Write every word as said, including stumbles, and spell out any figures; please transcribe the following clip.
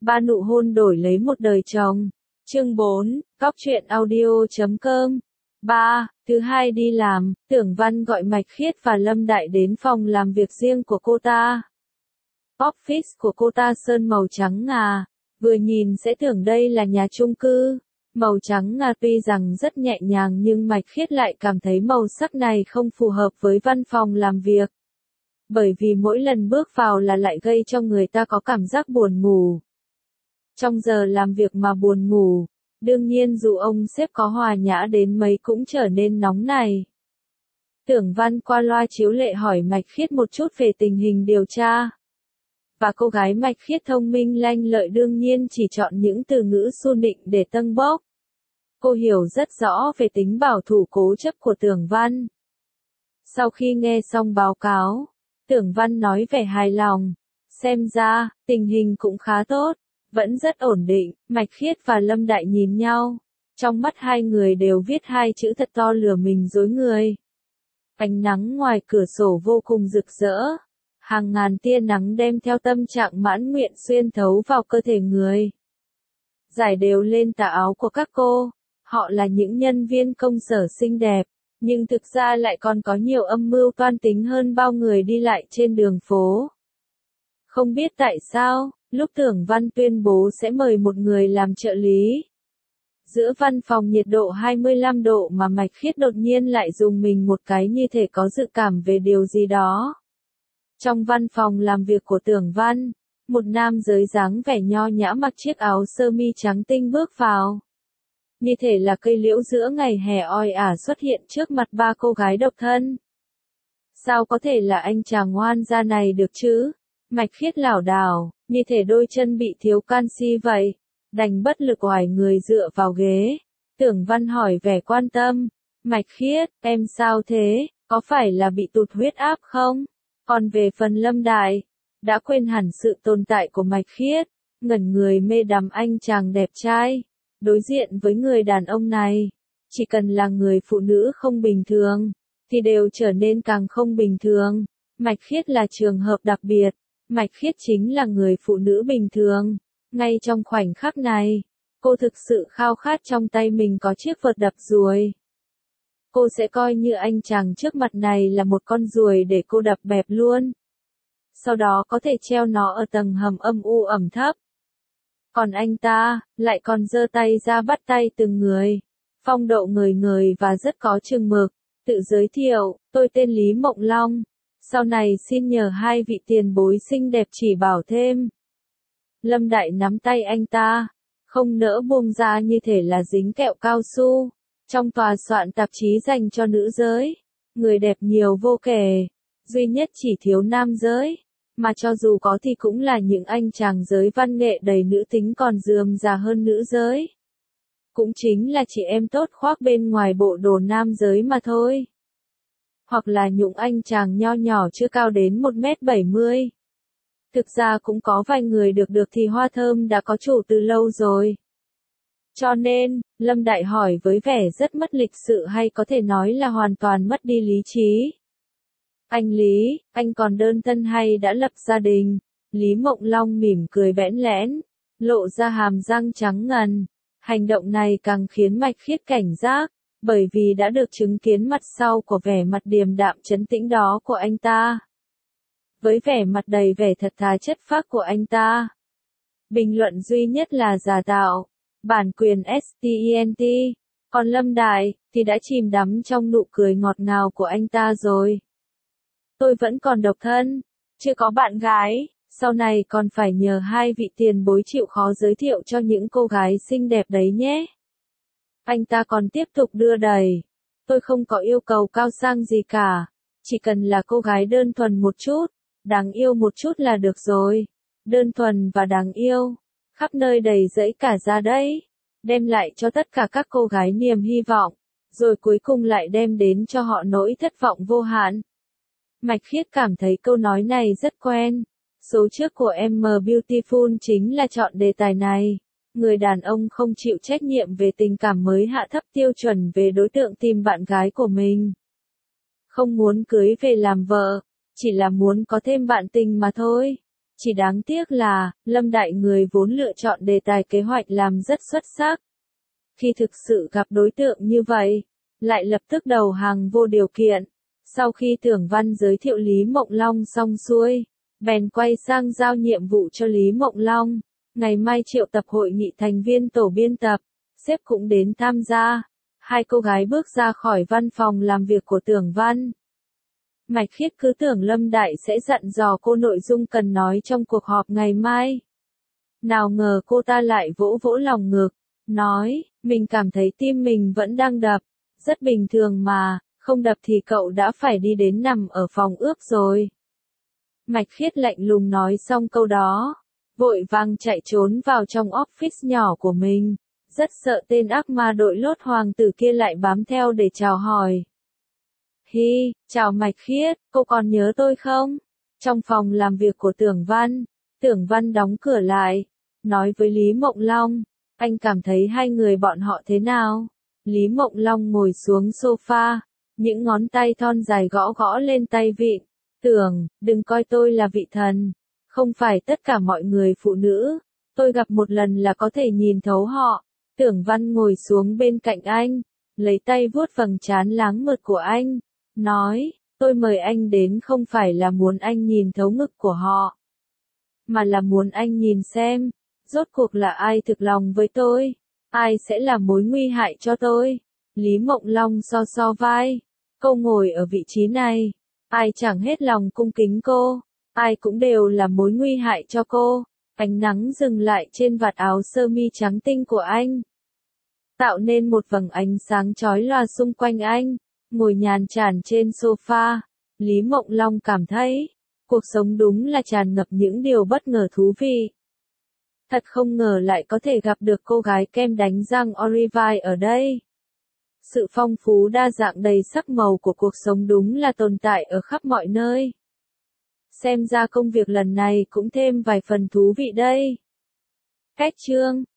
Ba nụ hôn đổi lấy một đời chồng. Chương bốn, Cóc truyện audio chấm com. ba. Thứ hai đi làm, Tưởng Văn gọi Mạch Khiết và Lâm Đại đến phòng làm việc riêng của cô ta. Office của cô ta sơn màu trắng ngà, vừa nhìn sẽ tưởng đây là nhà chung cư. Màu trắng ngà tuy rằng rất nhẹ nhàng nhưng Mạch Khiết lại cảm thấy màu sắc này không phù hợp với văn phòng làm việc. Bởi vì mỗi lần bước vào là lại gây cho người ta có cảm giác buồn ngủ. Trong giờ làm việc mà buồn ngủ, đương nhiên dù ông sếp có hòa nhã đến mấy cũng trở nên nóng này. Tưởng Văn qua loa chiếu lệ hỏi Mạch Khiết một chút về tình hình điều tra. Và cô gái Mạch Khiết thông minh lanh lợi đương nhiên chỉ chọn những từ ngữ xu nịnh để tâng bốc. Cô hiểu rất rõ về tính bảo thủ cố chấp của Tưởng Văn. Sau khi nghe xong báo cáo, Tưởng Văn nói vẻ hài lòng. Xem ra, tình hình cũng khá tốt, vẫn rất ổn định. Mạch Khiết và Lâm Đại nhìn nhau. Trong mắt hai người đều viết hai chữ thật to lừa mình dối người. Ánh nắng ngoài cửa sổ vô cùng rực rỡ. Hàng ngàn tia nắng đem theo tâm trạng mãn nguyện xuyên thấu vào cơ thể người. Rải đều lên tà áo của các cô. Họ là những nhân viên công sở xinh đẹp, nhưng thực ra lại còn có nhiều âm mưu toan tính hơn bao người đi lại trên đường phố. Không biết tại sao, lúc Tưởng Văn tuyên bố sẽ mời một người làm trợ lý. Giữa văn phòng nhiệt độ hai mươi lăm độ mà Mạch Khiết đột nhiên lại dùng mình một cái như thể có dự cảm về điều gì đó. Trong văn phòng làm việc của Tưởng Văn, một nam giới dáng vẻ nho nhã mặc chiếc áo sơ mi trắng tinh bước vào. Như thể là cây liễu giữa ngày hè oi ả xuất hiện trước mặt ba cô gái độc thân. Sao có thể là anh chàng ngoan gia này được chứ? Mạch Khiết lảo đảo, như thể đôi chân bị thiếu canxi vậy, đành bất lực oải người dựa vào ghế. Tưởng Văn hỏi vẻ quan tâm, Mạch Khiết, em sao thế, có phải là bị tụt huyết áp không? Còn về phần Lâm Đại, đã quên hẳn sự tồn tại của Mạch Khiết, ngẩn người mê đắm anh chàng đẹp trai. Đối diện với người đàn ông này, chỉ cần là người phụ nữ không bình thường, thì đều trở nên càng không bình thường. Mạch Khiết là trường hợp đặc biệt, Mạch Khiết chính là người phụ nữ bình thường. Ngay trong khoảnh khắc này, cô thực sự khao khát trong tay mình có chiếc vợt đập ruồi. Cô sẽ coi như anh chàng trước mặt này là một con ruồi để cô đập bẹp luôn. Sau đó có thể treo nó ở tầng hầm âm u ẩm thấp. Còn anh ta, lại còn giơ tay ra bắt tay từng người. Phong độ ngời ngời và rất có chừng mực. Tự giới thiệu, tôi tên Lý Mộng Long. Sau này xin nhờ hai vị tiền bối xinh đẹp chỉ bảo thêm. Lâm Đại nắm tay anh ta, không nỡ buông ra như thể là dính kẹo cao su. Trong tòa soạn tạp chí dành cho nữ giới, người đẹp nhiều vô kể, duy nhất chỉ thiếu nam giới. Mà cho dù có thì cũng là những anh chàng giới văn nghệ đầy nữ tính còn rườm rà hơn nữ giới. Cũng chính là chị em tốt khoác bên ngoài bộ đồ nam giới mà thôi. Hoặc là những anh chàng nho nhỏ chưa cao đến một mét bảy mươi. Thực ra cũng có vài người được được thì hoa thơm đã có chủ từ lâu rồi. Cho nên, Lâm Đại hỏi với vẻ rất mất lịch sự hay có thể nói là hoàn toàn mất đi lý trí. Anh Lý, anh còn đơn thân hay đã lập gia đình? Lý Mộng Long mỉm cười bẽn lẽn, lộ ra hàm răng trắng ngần. Hành động này càng khiến Mạch Khiết cảnh giác, bởi vì đã được chứng kiến mặt sau của vẻ mặt điềm đạm trấn tĩnh đó của anh ta. Với vẻ mặt đầy vẻ thật thà chất phác của anh ta. Bình luận duy nhất là giả tạo, bản quyền stent. Còn Lâm Đại, thì đã chìm đắm trong nụ cười ngọt ngào của anh ta rồi. Tôi vẫn còn độc thân, chưa có bạn gái, sau này còn phải nhờ hai vị tiền bối chịu khó giới thiệu cho những cô gái xinh đẹp đấy nhé. Anh ta còn tiếp tục đưa đẩy. Tôi không có yêu cầu cao sang gì cả, chỉ cần là cô gái đơn thuần một chút, đáng yêu một chút là được rồi. Đơn thuần và đáng yêu, khắp nơi đầy rẫy cả ra đấy, đem lại cho tất cả các cô gái niềm hy vọng, rồi cuối cùng lại đem đến cho họ nỗi thất vọng vô hạn. Mạch Khiết cảm thấy câu nói này rất quen. Số trước của em Beautiful chính là chọn đề tài này. Người đàn ông không chịu trách nhiệm về tình cảm mới hạ thấp tiêu chuẩn về đối tượng tìm bạn gái của mình. Không muốn cưới về làm vợ, chỉ là muốn có thêm bạn tình mà thôi. Chỉ đáng tiếc là, Lâm Đại người vốn lựa chọn đề tài kế hoạch làm rất xuất sắc. Khi thực sự gặp đối tượng như vậy, lại lập tức đầu hàng vô điều kiện. Sau khi Tưởng Văn giới thiệu Lý Mộng Long xong xuôi, bèn quay sang giao nhiệm vụ cho Lý Mộng Long. Ngày mai triệu tập hội nghị thành viên tổ biên tập, sếp cũng đến tham gia. Hai cô gái bước ra khỏi văn phòng làm việc của Tưởng Văn. Mạch Khiết cứ tưởng Lâm Đại sẽ dặn dò cô nội dung cần nói trong cuộc họp ngày mai. Nào ngờ cô ta lại vỗ vỗ lòng ngực, nói, mình cảm thấy tim mình vẫn đang đập, rất bình thường mà, không đập thì cậu đã phải đi đến nằm ở phòng ướp rồi. Mạch Khiết lạnh lùng nói xong câu đó, vội vàng chạy trốn vào trong office nhỏ của mình, rất sợ tên ác ma đội lốt hoàng tử kia lại bám theo để chào hỏi. Hi, chào Mạch Khiết, cô còn nhớ tôi không? Trong phòng làm việc của Tưởng Văn, Tưởng Văn đóng cửa lại, nói với Lý Mộng Long, anh cảm thấy hai người bọn họ thế nào? Lý Mộng Long ngồi xuống sofa, những ngón tay thon dài gõ gõ lên tay vịn. Tưởng, đừng coi tôi là vị thần, không phải tất cả mọi người phụ nữ, tôi gặp một lần là có thể nhìn thấu họ. Tưởng Văn ngồi xuống bên cạnh anh, lấy tay vuốt vầng trán láng mượt của anh, nói, tôi mời anh đến không phải là muốn anh nhìn thấu ngực của họ, mà là muốn anh nhìn xem, rốt cuộc là ai thực lòng với tôi, ai sẽ là mối nguy hại cho tôi. Lý Mộng Long so so vai, cô ngồi ở vị trí này, ai chẳng hết lòng cung kính cô, ai cũng đều là mối nguy hại cho cô. Ánh nắng dừng lại trên vạt áo sơ mi trắng tinh của anh, tạo nên một vầng ánh sáng chói lòa xung quanh anh. Ngồi nhàn tràn trên sofa, Lý Mộng Long cảm thấy, cuộc sống đúng là tràn ngập những điều bất ngờ thú vị. Thật không ngờ lại có thể gặp được cô gái kem đánh răng Olivia ở đây. Sự phong phú đa dạng đầy sắc màu của cuộc sống đúng là tồn tại ở khắp mọi nơi. Xem ra công việc lần này cũng thêm vài phần thú vị đây. Kết chương